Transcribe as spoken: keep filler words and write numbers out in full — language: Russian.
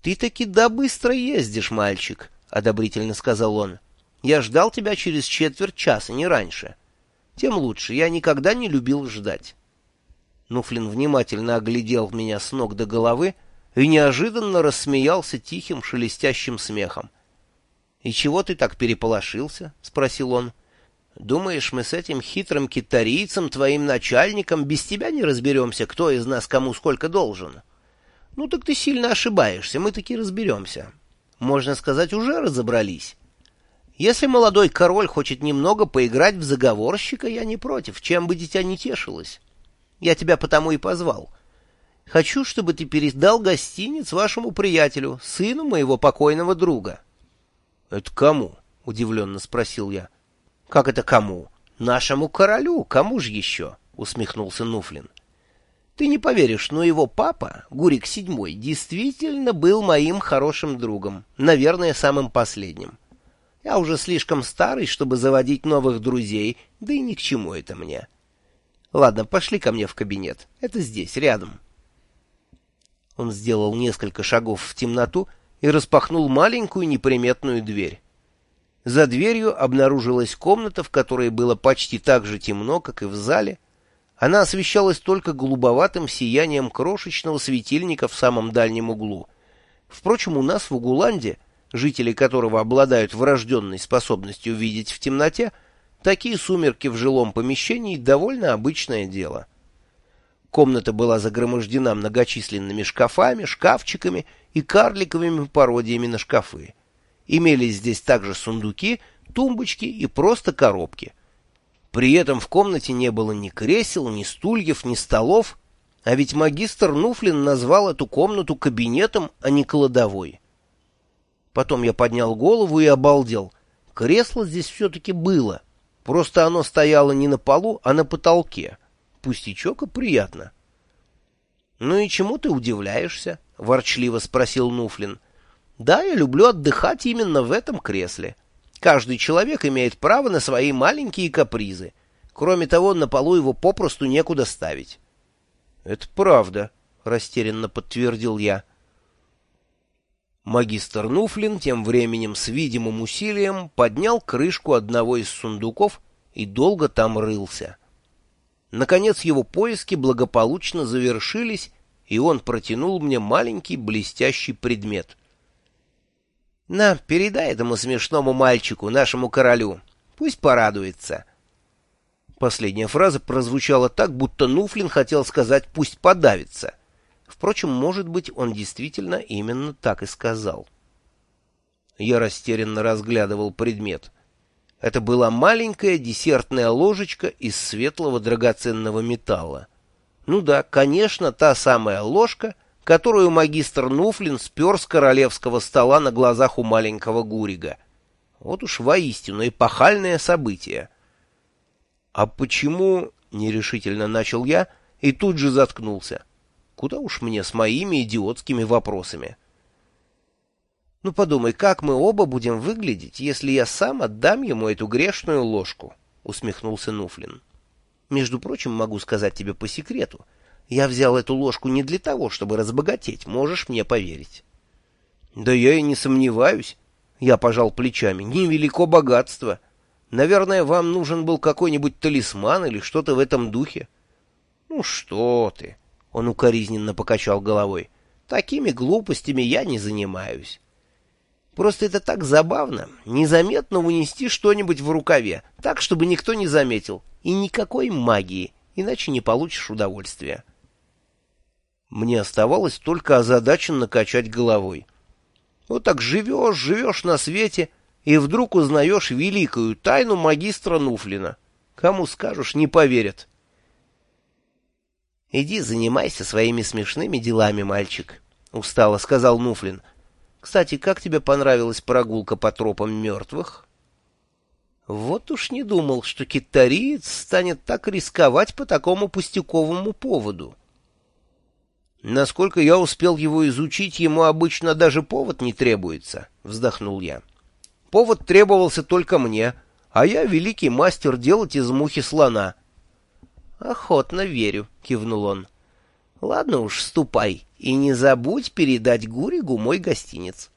Ты таки да быстро ездишь, мальчик, — одобрительно сказал он. Я ждал тебя через четверть часа, не раньше. Тем лучше, я никогда не любил ждать. Нуфлин внимательно оглядел меня с ног до головы и неожиданно рассмеялся тихим шелестящим смехом. — И чего ты так переполошился? — спросил он. — Думаешь, мы с этим хитрым китарийцем, твоим начальником, без тебя не разберемся, кто из нас кому сколько должен? Ну так ты сильно ошибаешься, мы таки разберемся. Можно сказать, уже разобрались. Если молодой король хочет немного поиграть в заговорщика, я не против, чем бы дитя не тешилось. Я тебя потому и позвал. Хочу, чтобы ты передал гостиниц вашему приятелю, сыну моего покойного друга. — Это кому? — удивленно спросил я. — Как это кому? — Нашему королю, кому же еще? — усмехнулся Нуфлин. — Ты не поверишь, но его папа, Гурик седьмой, действительно был моим хорошим другом, наверное, самым последним. Я уже слишком старый, чтобы заводить новых друзей, да и ни к чему это мне. Ладно, пошли ко мне в кабинет. Это здесь, рядом. Он сделал несколько шагов в темноту и распахнул маленькую неприметную дверь. За дверью обнаружилась комната, в которой было почти так же темно, как и в зале. Она освещалась только голубоватым сиянием крошечного светильника в самом дальнем углу. Впрочем, у нас в Угуланде, жители которого обладают врожденной способностью видеть в темноте, такие сумерки в жилом помещении довольно обычное дело. Комната была загромождена многочисленными шкафами, шкафчиками и карликовыми пародиями на шкафы. Имелись здесь также сундуки, тумбочки и просто коробки. При этом в комнате не было ни кресел, ни стульев, ни столов, а ведь магистр Нуфлин назвал эту комнату кабинетом, а не кладовой. Потом я поднял голову и обалдел. Кресло здесь все-таки было, просто оно стояло не на полу, а на потолке. Пустячок и приятно. — Ну и чему ты удивляешься? — ворчливо спросил Нуфлин. — Да, я люблю отдыхать именно в этом кресле. Каждый человек имеет право на свои маленькие капризы. Кроме того, на полу его попросту некуда ставить. — Это правда, — растерянно подтвердил я. Магистр Нуфлин тем временем с видимым усилием поднял крышку одного из сундуков и долго там рылся. Наконец его поиски благополучно завершились, и он протянул мне маленький блестящий предмет. — На, передай этому смешному мальчику, нашему королю. Пусть порадуется. Последняя фраза прозвучала так, будто Нуфлин хотел сказать «пусть подавится». Впрочем, может быть, он действительно именно так и сказал. Я растерянно разглядывал предмет. Это была маленькая десертная ложечка из светлого драгоценного металла. Ну да, конечно, та самая ложка, которую магистр Нуфлин спер с королевского стола на глазах у маленького Гурига. Вот уж воистину эпохальное событие. — А почему... — нерешительно начал я и тут же заткнулся. Куда уж мне с моими идиотскими вопросами? — Ну подумай, как мы оба будем выглядеть, если я сам отдам ему эту грешную ложку? — усмехнулся Нуфлин. — Между прочим, могу сказать тебе по секрету. Я взял эту ложку не для того, чтобы разбогатеть, можешь мне поверить. — Да я и не сомневаюсь. Я пожал плечами. Невелико богатство. Наверное, вам нужен был какой-нибудь талисман или что-то в этом духе. — Ну что ты! — он укоризненно покачал головой. — Такими глупостями я не занимаюсь. Просто это так забавно, незаметно унести что-нибудь в рукаве, так, чтобы никто не заметил, и никакой магии, иначе не получишь удовольствия. Мне оставалось только озадаченно качать головой. Вот так живешь, живешь на свете, и вдруг узнаешь великую тайну магистра Нуфлина. Кому скажешь, не поверят. — Иди занимайся своими смешными делами, мальчик, — устало сказал Нуфлин. — Кстати, как тебе понравилась прогулка по тропам мертвых? Вот уж не думал, что китариец станет так рисковать по такому пустяковому поводу. Насколько я успел его изучить, ему обычно даже повод не требуется, — вздохнул я. Повод требовался только мне, а я великий мастер делать из мухи слона. — Охотно верю, — кивнул он. Ладно уж, ступай, и не забудь передать Гуригу мой гостинец.